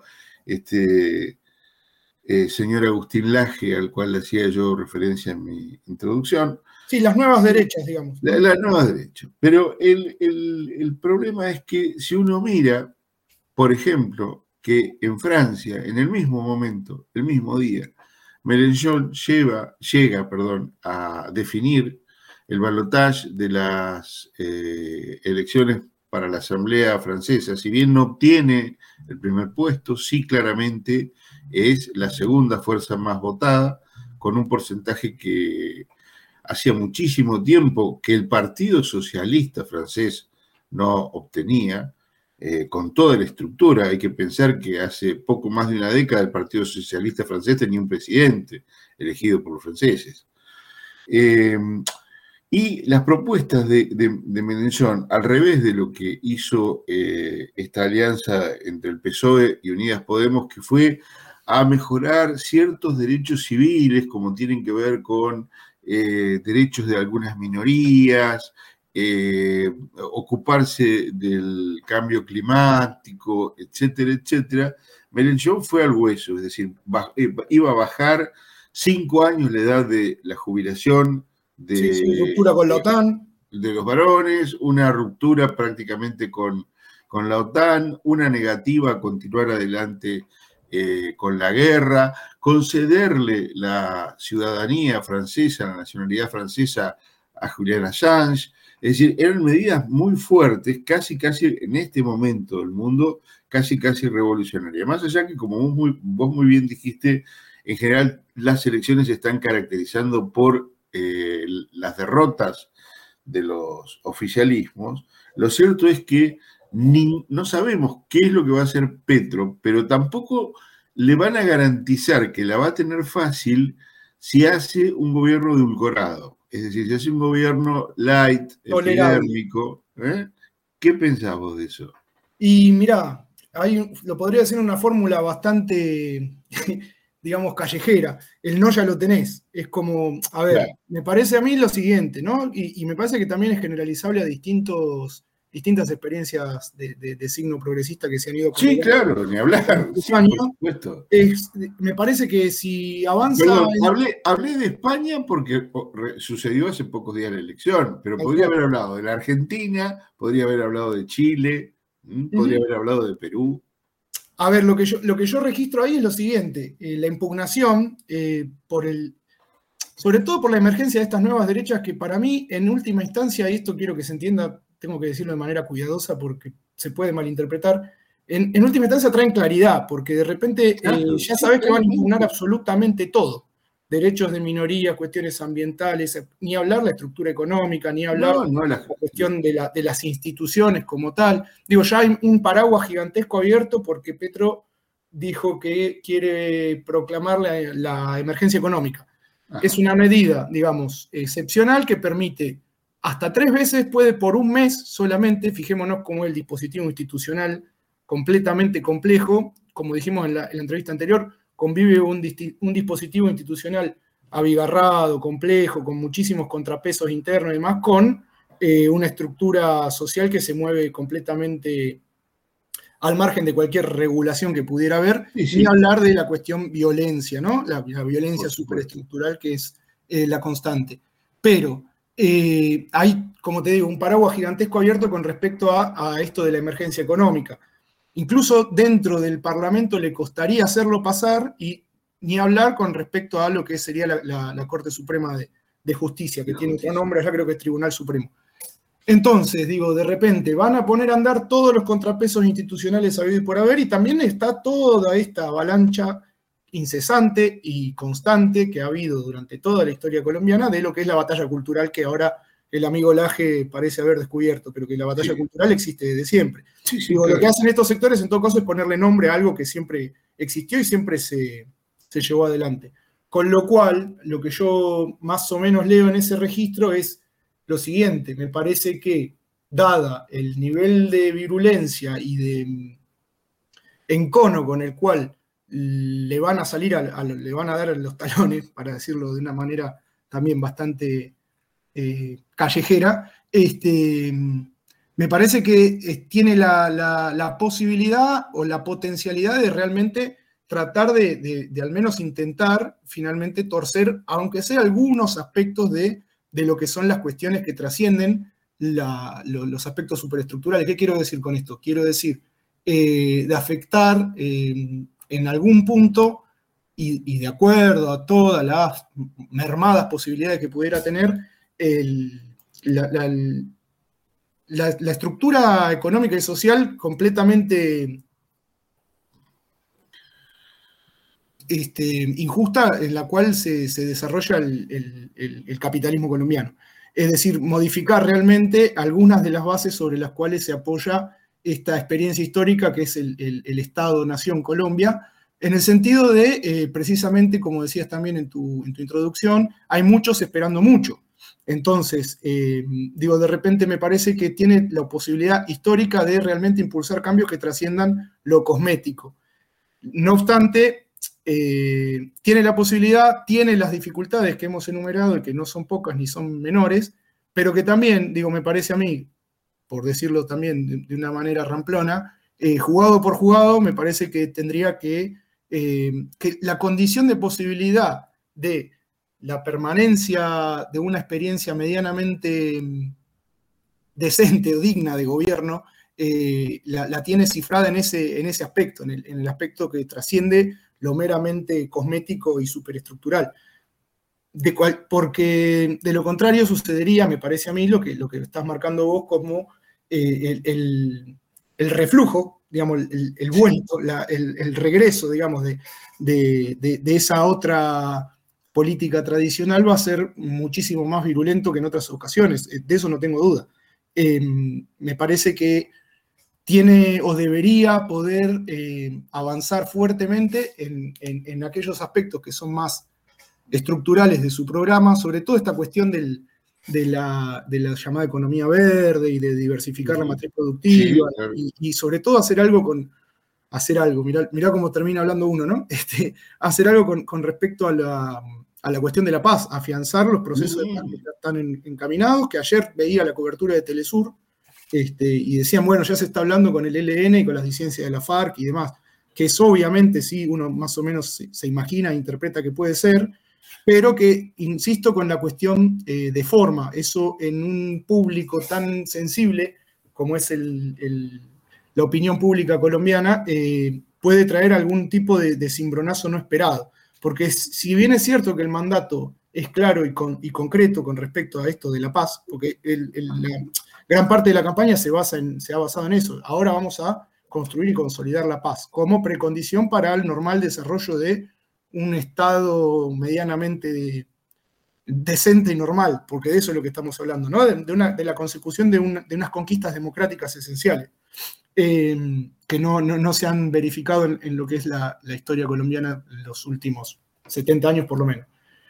este eh, señor Agustín Laje, al cual le hacía yo referencia en mi introducción. Sí, las nuevas derechas, digamos. Las la nuevas derechas. Pero el, el, el problema es que si uno mira, por ejemplo, que en Francia, en el mismo momento, el mismo día, Mélenchon lleva, llega perdón, a definir el balotaje de las eh, elecciones para la Asamblea Francesa. Si bien no obtiene el primer puesto, sí claramente es la segunda fuerza más votada, con un porcentaje que hacía muchísimo tiempo que el Partido Socialista francés no obtenía, eh, con toda la estructura. Hay que pensar que hace poco más de una década el Partido Socialista francés tenía un presidente elegido por los franceses. Eh, y las propuestas de, de, de Mélenchon, al revés de lo que hizo eh, esta alianza entre el P S O E y Unidas Podemos, que fue a mejorar ciertos derechos civiles, como tienen que ver con eh, derechos de algunas minorías, eh, ocuparse del cambio climático, etcétera, etcétera. Mélenchon fue al hueso, es decir, iba a bajar cinco años la edad de la jubilación de, sí, sí, ruptura con la OTAN. De los varones, una ruptura prácticamente con, con la OTAN, una negativa a continuar adelante eh, con la guerra, concederle la ciudadanía francesa, la nacionalidad francesa a Julian Assange. Es decir, eran medidas muy fuertes, casi, casi en este momento del mundo, casi, casi revolucionarias. Más allá que, como vos muy, vos muy bien dijiste, en general las elecciones se están caracterizando por eh, las derrotas de los oficialismos. Lo cierto es que ni, no sabemos qué es lo que va a hacer Petro, pero tampoco le van a garantizar que la va a tener fácil si hace un gobierno edulcorado. Es decir, si hace un gobierno light, epidérmico. ¿eh? ¿Qué pensás vos de eso? Y mirá, hay, lo podría decir en una fórmula bastante, digamos, callejera. El no ya lo tenés. Es como, a ver, claro. Me parece a mí lo siguiente, ¿no? Y, y me parece que también es generalizable a distintos, distintas experiencias de, de, de signo progresista que se han ido... Sí, claro, ni hablar. Sí, años. Por supuesto. Es, me parece que si avanza... Perdón, en... hablé, hablé de España porque sucedió hace pocos días la elección, pero podría haber hablado de la Argentina, podría haber hablado de Chile, podría uh-huh. haber hablado de Perú. A ver, lo que yo, lo que yo registro ahí es lo siguiente, eh, la impugnación eh, por el, sobre todo por la emergencia de estas nuevas derechas que para mí, en última instancia, y esto quiero que se entienda, tengo que decirlo de manera cuidadosa porque se puede malinterpretar, en, en última instancia traen claridad, porque de repente eh, ya sabes que van a impugnar absolutamente todo. Derechos de minoría, cuestiones ambientales, ni hablar la estructura económica, ni hablar no, no la, la cuestión de, la, de las instituciones como tal. Digo, ya hay un paraguas gigantesco abierto porque Petro dijo que quiere proclamar la, la emergencia económica. Ajá. Es una medida, digamos, excepcional que permite hasta tres veces, puede por un mes solamente, fijémonos cómo el dispositivo institucional completamente complejo, como dijimos en la, en la entrevista anterior, convive un, un dispositivo institucional abigarrado, complejo, con muchísimos contrapesos internos y demás, con eh, una estructura social que se mueve completamente al margen de cualquier regulación que pudiera haber, sí, sí. Ni hablar de la cuestión violencia, ¿no? La, la violencia superestructural que es eh, la constante. Pero eh, hay, como te digo, un paraguas gigantesco abierto con respecto a, a esto de la emergencia económica. Incluso dentro del Parlamento le costaría hacerlo pasar y ni hablar con respecto a lo que sería la, la, la Corte Suprema de, de Justicia, que tiene otro nombre, allá creo que es Tribunal Supremo. Entonces, digo, de repente van a poner a andar todos los contrapesos institucionales habidos y por haber, y también está toda esta avalancha incesante y constante que ha habido durante toda la historia colombiana de lo que es la batalla cultural que ahora el amigo Laje parece haber descubierto, pero que la batalla sí. cultural existe desde siempre. Sí, sí, Digo, claro. Lo que hacen estos sectores en todo caso es ponerle nombre a algo que siempre existió y siempre se, se llevó adelante. Con lo cual, lo que yo más o menos leo en ese registro es lo siguiente, me parece que, dada el nivel de virulencia y de encono con el cual le van a salir, a, a, le van a dar los talones, para decirlo de una manera también bastante... Eh, callejera, este, me parece que eh, tiene la, la, la posibilidad o la potencialidad de realmente tratar de, de, de al menos intentar finalmente torcer, aunque sea algunos aspectos de, de lo que son las cuestiones que trascienden la, lo, los aspectos superestructurales. ¿Qué quiero decir con esto? Quiero decir, eh, de afectar eh, en algún punto y, y de acuerdo a todas las mermadas posibilidades que pudiera tener El, la, la, la, la estructura económica y social completamente este, injusta en la cual se, se desarrolla el, el, el capitalismo colombiano. Es decir, modificar realmente algunas de las bases sobre las cuales se apoya esta experiencia histórica que es el, el, el Estado-Nación Colombia, en el sentido de, eh, precisamente, como decías también en tu, en tu introducción, hay muchos esperando mucho. Entonces, eh, digo, de repente me parece que tiene la posibilidad histórica de realmente impulsar cambios que trasciendan lo cosmético. No obstante, eh, tiene la posibilidad, tiene las dificultades que hemos enumerado y que no son pocas ni son menores, pero que también, digo, me parece a mí, por decirlo también de, de una manera ramplona, eh, jugado por jugado, me parece que tendría que, eh, que la condición de posibilidad de la permanencia de una experiencia medianamente decente o digna de gobierno, eh, la, la tiene cifrada en ese, en ese aspecto, en el, en el aspecto que trasciende lo meramente cosmético y superestructural. De cual, porque de lo contrario sucedería, me parece a mí, lo que, lo que estás marcando vos como eh, el, el, el reflujo, digamos, el, el vuelto, la, el, el regreso, digamos, de, de, de, de esa otra política tradicional va a ser muchísimo más virulento que en otras ocasiones, de eso no tengo duda. Eh, me parece que tiene o debería poder eh, avanzar fuertemente en, en, en aquellos aspectos que son más estructurales de su programa, sobre todo esta cuestión del, de, la, de la llamada economía verde y de diversificar la matriz productiva, sí, claro. y, y sobre todo hacer algo con, hacer algo, mirá, mirá cómo termina hablando uno, ¿no? Este, hacer algo con, con respecto a la, a la cuestión de la paz, afianzar los procesos de paz que ya están en, encaminados, que ayer veía la cobertura de Telesur, este, y decían, bueno, ya se está hablando con el E L N y con las disidencias de la FARC y demás, que eso obviamente sí, uno más o menos se, se imagina e interpreta que puede ser, pero que, insisto, con la cuestión eh, de forma, eso en un público tan sensible como es el, el, la opinión pública colombiana, eh, puede traer algún tipo de, de cimbronazo no esperado. Porque si bien es cierto que el mandato es claro y, con, y concreto con respecto a esto de la paz, porque el, el, la gran parte de la campaña se, basa en, se ha basado en eso, ahora vamos a construir y consolidar la paz como precondición para el normal desarrollo de un Estado medianamente de, decente y normal, porque de eso es lo que estamos hablando, ¿no? De, de, una, de la consecución de, una, de unas conquistas democráticas esenciales, eh, que no, no, no se han verificado en, en lo que es la, la historia colombiana en los últimos setenta años por lo menos.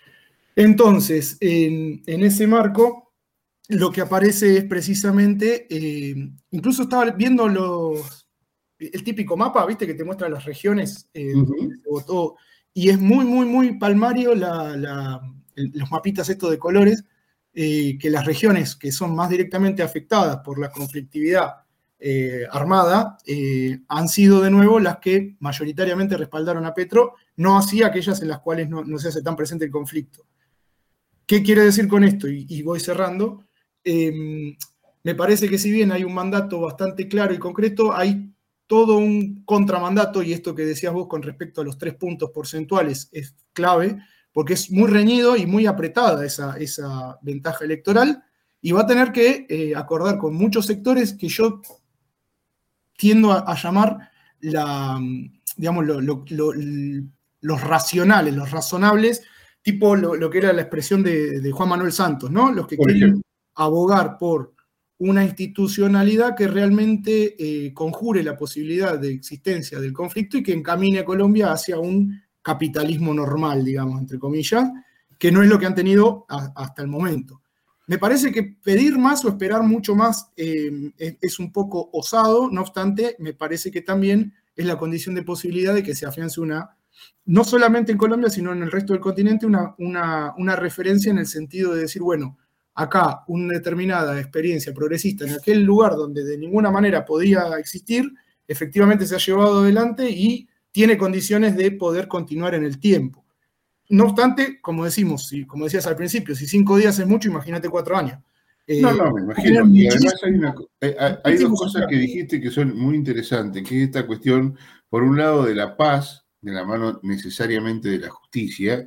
Entonces, en, en ese marco, lo que aparece es precisamente, eh, incluso estaba viendo los, el típico mapa, ¿viste? Que te muestra las regiones eh, uh-huh. donde se votó, y es muy, muy, muy palmario la, la, los mapitas estos de colores, eh, que las regiones que son más directamente afectadas por la conflictividad eh, armada eh, han sido de nuevo las que mayoritariamente respaldaron a Petro, no así aquellas en las cuales no, no se hace tan presente el conflicto. ¿Qué quiere decir con esto? Y, y voy cerrando. Eh, me parece que si bien hay un mandato bastante claro y concreto, hay todo un contramandato, y esto que decías vos con respecto a los tres puntos porcentuales es clave, porque es muy reñido y muy apretada esa, esa ventaja electoral, y va a tener que eh, acordar con muchos sectores que yo tiendo a, a llamar la, digamos, lo, lo, lo, los racionales, los razonables, tipo lo, lo que era la expresión de, de Juan Manuel Santos, ¿no? Los que quieren abogar por una institucionalidad que realmente eh, conjure la posibilidad de existencia del conflicto y que encamine a Colombia hacia un capitalismo normal, digamos, entre comillas, que no es lo que han tenido a, hasta el momento. Me parece que pedir más o esperar mucho más eh, es, es un poco osado, no obstante, me parece que también es la condición de posibilidad de que se afiance una, no solamente en Colombia, sino en el resto del continente, una, una, una referencia en el sentido de decir, bueno, acá una determinada experiencia progresista en aquel lugar donde de ninguna manera podía existir, efectivamente se ha llevado adelante y tiene condiciones de poder continuar en el tiempo. No obstante, como decimos, si, como decías al principio, si cinco días es mucho, imagínate cuatro años. Eh, no, no, me imagino. Y además hay, una, hay, hay dos cosas que dijiste que son muy interesantes, que es esta cuestión, por un lado, de la paz, de la mano necesariamente de la justicia.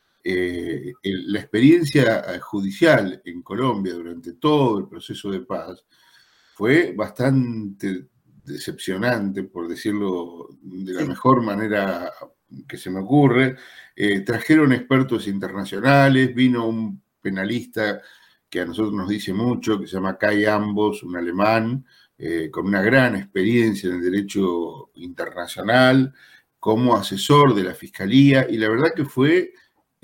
Eh, el, la experiencia judicial en Colombia durante todo el proceso de paz fue bastante decepcionante, por decirlo de la mejor manera que se me ocurre. Eh, trajeron expertos internacionales, vino un penalista que a nosotros nos dice mucho, que se llama Kai Ambos, un alemán, eh, con una gran experiencia en el derecho internacional, como asesor de la Fiscalía, y la verdad que fue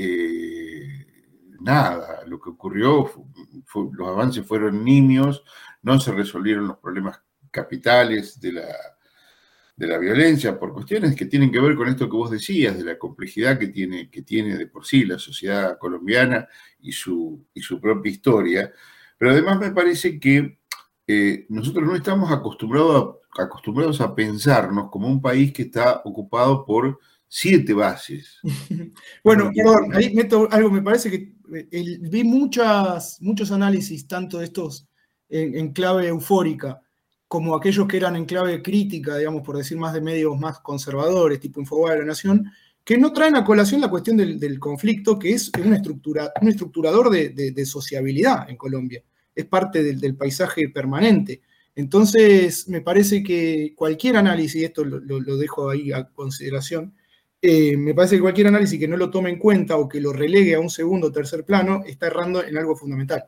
Eh, nada, lo que ocurrió, fue, fue, los avances fueron nimios, no se resolvieron los problemas capitales de la, de la violencia por cuestiones que tienen que ver con esto que vos decías, de la complejidad que tiene, que tiene de por sí la sociedad colombiana y su, y su propia historia, pero además me parece que eh, nosotros no estamos acostumbrados a, acostumbrados a pensarnos como un país que está ocupado por siete bases. Bueno, perdón, ahí meto algo, me parece que el, vi muchas, muchos análisis, tanto de estos en, en clave eufórica, como aquellos que eran en clave crítica, digamos, por decir más de medios más conservadores, tipo Infobae de la Nación, que no traen a colación la cuestión del, del conflicto, que es una estructura, un estructurador de, de, de sociabilidad en Colombia. Es parte del, del paisaje permanente. Entonces, me parece que cualquier análisis, esto lo, lo, lo dejo ahí a consideración, eh, me parece que cualquier análisis que no lo tome en cuenta o que lo relegue a un segundo o tercer plano está errando en algo fundamental.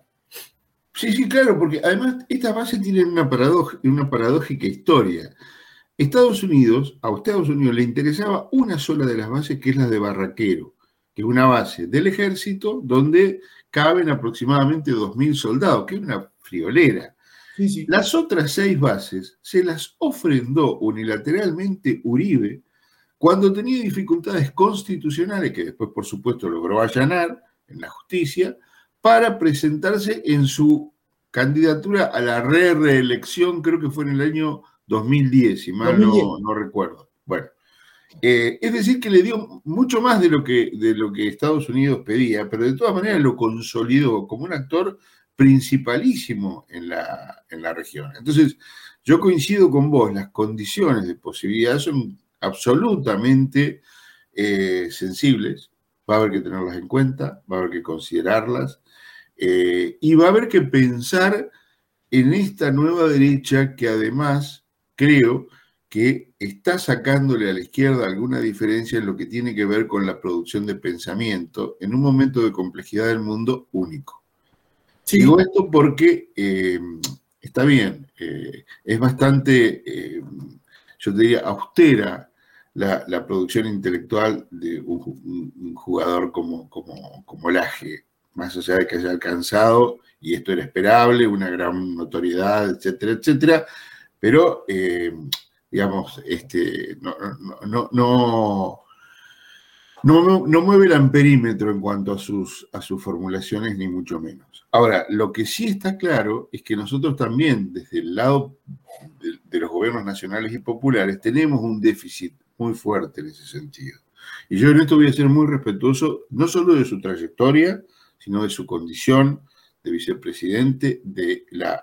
Sí, sí, claro, porque además estas bases tienen una, paradoja, una paradójica historia. Estados Unidos, a Estados Unidos le interesaba una sola de las bases, que es la de Barraquero, que es una base del ejército donde caben aproximadamente dos mil soldados, que es una friolera. Sí, sí. Las otras seis bases se las ofrendó unilateralmente Uribe cuando tenía dificultades constitucionales, que después, por supuesto, logró allanar en la justicia, para presentarse en su candidatura a la re reelección, creo que fue en el año dos mil diez, si mal no, no recuerdo. Bueno, eh, es decir, que le dio mucho más de lo, que, de lo que Estados Unidos pedía, pero de todas maneras lo consolidó como un actor principalísimo en la, en la región. Entonces, yo coincido con vos, las condiciones de posibilidad son absolutamente eh, sensibles, va a haber que tenerlas en cuenta, va a haber que considerarlas, eh, y va a haber que pensar en esta nueva derecha que además creo que está sacándole a la izquierda alguna diferencia en lo que tiene que ver con la producción de pensamiento en un momento de complejidad del mundo único. Sí. Digo esto porque eh, está bien, eh, es bastante, eh, yo te diría, austera la, la producción intelectual de un, un, un jugador como, como, como Laje, más allá de que haya alcanzado, y esto era esperable, una gran notoriedad, etcétera, etcétera, pero, eh, digamos, este, no, no, no, no, no, no mueve el amperímetro en cuanto a sus, a sus formulaciones, ni mucho menos. Ahora, lo que sí está claro es que nosotros también, desde el lado de, de los gobiernos nacionales y populares, tenemos un déficit muy fuerte en ese sentido. Y yo en esto voy a ser muy respetuoso, no solo de su trayectoria, sino de su condición de vicepresidente, de la,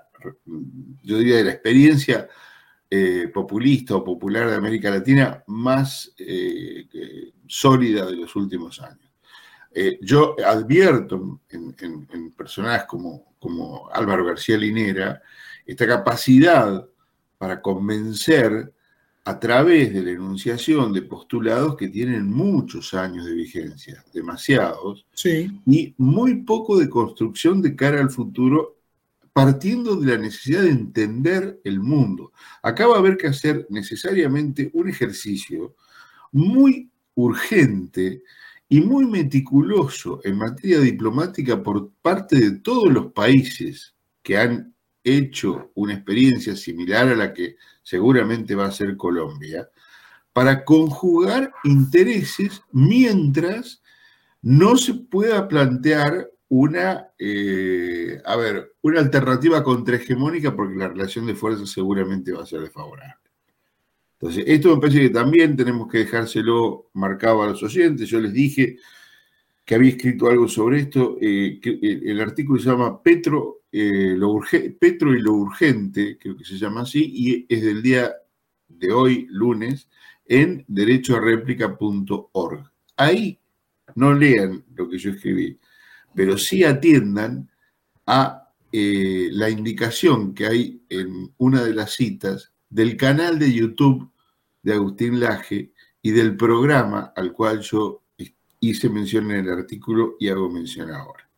yo diría, de la experiencia eh, populista o popular de América Latina más eh, eh, sólida de los últimos años. Eh, yo advierto en, en, en personajes como, como Álvaro García Linera esta capacidad para convencer a través de la enunciación de postulados que tienen muchos años de vigencia, demasiados, sí, y muy poco de construcción de cara al futuro, partiendo de la necesidad de entender el mundo. Acá va a haber que hacer necesariamente un ejercicio muy urgente y muy meticuloso en materia diplomática por parte de todos los países que han hecho una experiencia similar a la que seguramente va a ser Colombia, para conjugar intereses mientras no se pueda plantear una, eh, a ver, una alternativa contrahegemónica, porque la relación de fuerzas seguramente va a ser desfavorable. Entonces, esto me parece que también tenemos que dejárselo marcado a los oyentes. Yo les dije que había escrito algo sobre esto, eh, que el artículo se llama Petro, eh, lo urge, Petro y lo urgente, creo que se llama así, y es del día de hoy, lunes, en derecho a réplica punto org. Ahí no lean lo que yo escribí, pero sí atiendan a eh, la indicación que hay en una de las citas del canal de YouTube de Agustín Laje y del programa al cual yo hice mención en el artículo y hago mención ahora.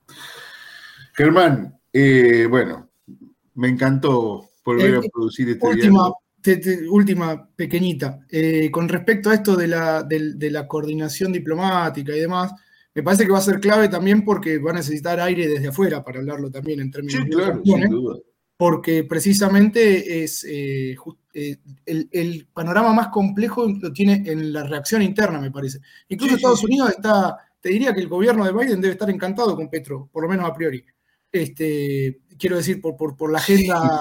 Germán, eh, bueno, me encantó volver eh, a producir este última, te, te, última pequeñita. Eh, con respecto a esto de la, de, de la coordinación diplomática y demás, me parece que va a ser clave también porque va a necesitar aire desde afuera para hablarlo también en términos sí, claro, de sin duda. Porque precisamente es eh, just, eh, el, el panorama más complejo lo tiene en la reacción interna, me parece. Incluso sí, Estados sí. Unidos está, te diría que el gobierno de Biden debe estar encantado con Petro, por lo menos a priori. Este, quiero decir, por, por, por la agenda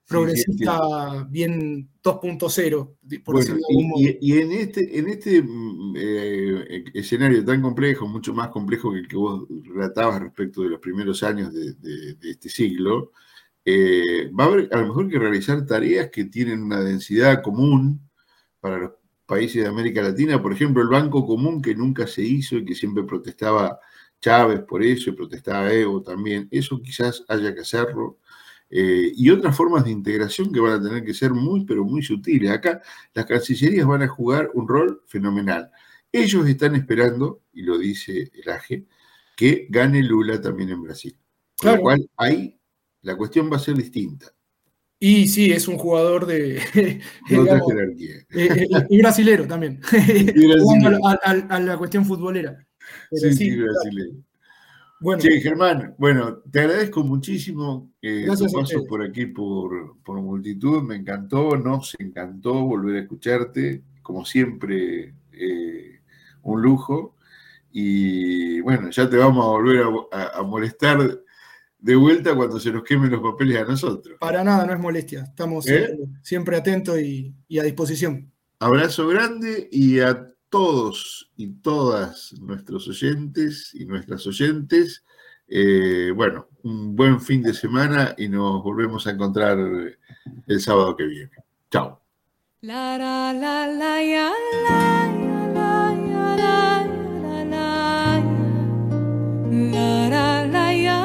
progresista, sí, sí, bien dos punto cero, por bueno, decirlo de algún modo. Y, y en este, en este eh, escenario tan complejo, mucho más complejo que el que vos relatabas respecto de los primeros años de, de, de este siglo, eh, va a haber a lo mejor que realizar tareas que tienen una densidad común para los países de América Latina. Por ejemplo, el Banco Común, que nunca se hizo y que siempre protestaba Chávez por eso, y protestaba Evo también. Eso quizás haya que hacerlo. Eh, y otras formas de integración que van a tener que ser muy, pero muy sutiles. Acá las cancillerías van a jugar un rol fenomenal. Ellos están esperando, y lo dice el A G E, que gane Lula también en Brasil. Con claro. lo cual, ahí la cuestión va a ser distinta. Y sí, es un jugador de, de digamos, otra jerarquía. Eh, eh, y brasilero también. Y brasilero. a, a, a la cuestión futbolera. Pero sí, sí, sí, brasilero. Bueno. Sí, Germán, bueno, te agradezco muchísimo eh, tu paso por aquí por, por Multitud, me encantó, nos encantó volver a escucharte, como siempre, eh, un lujo, y bueno, ya te vamos a volver a, a, a molestar de vuelta cuando se nos quemen los papeles a nosotros. Para nada, no es molestia, estamos ¿Eh? siempre, siempre atentos y, y a disposición. Abrazo grande y a todos y todas nuestros oyentes y nuestras oyentes, eh, bueno, un buen fin de semana y nos volvemos a encontrar el sábado que viene. Chao. La, la, la, la, ya, la, ya, la, ya, la, ya, la, la, la, la, ya.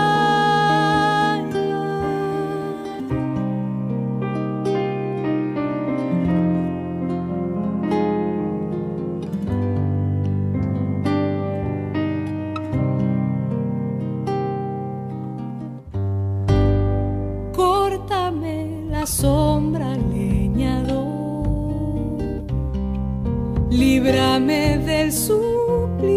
Sombra, leñador, líbrame del suplicio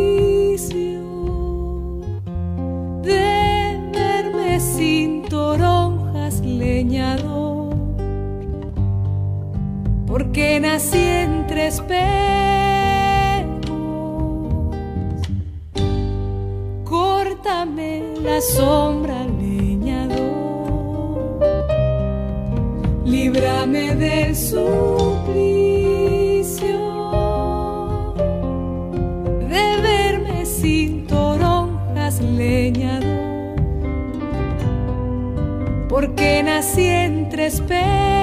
de verme sin toronjas, leñador, porque nací entre espejos. Córtame la sombra, líbrame del suplicio de verme sin toronjas, leñador, porque nací entre espejos.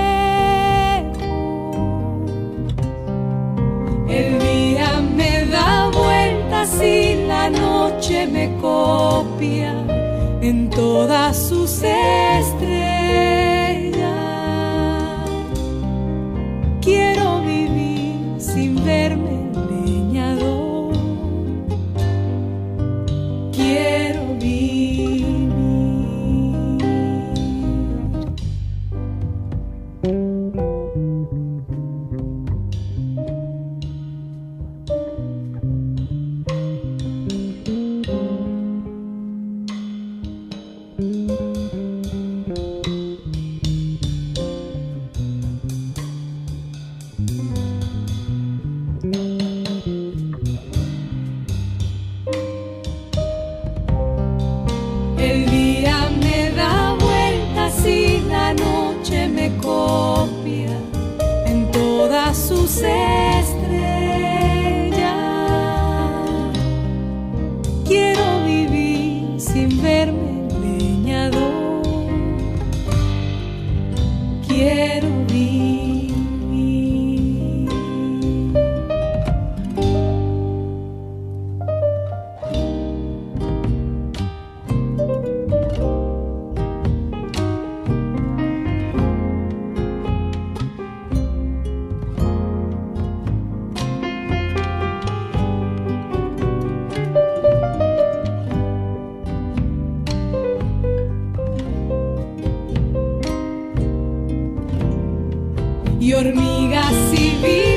El día me da vueltas y la noche me copia en todas sus estrellas. Quiero vivir sin verme, leñador. Quiero vivir. Sus estrellas, quiero vivir sin verme, leñador. Quiero vivir. Y hormigas y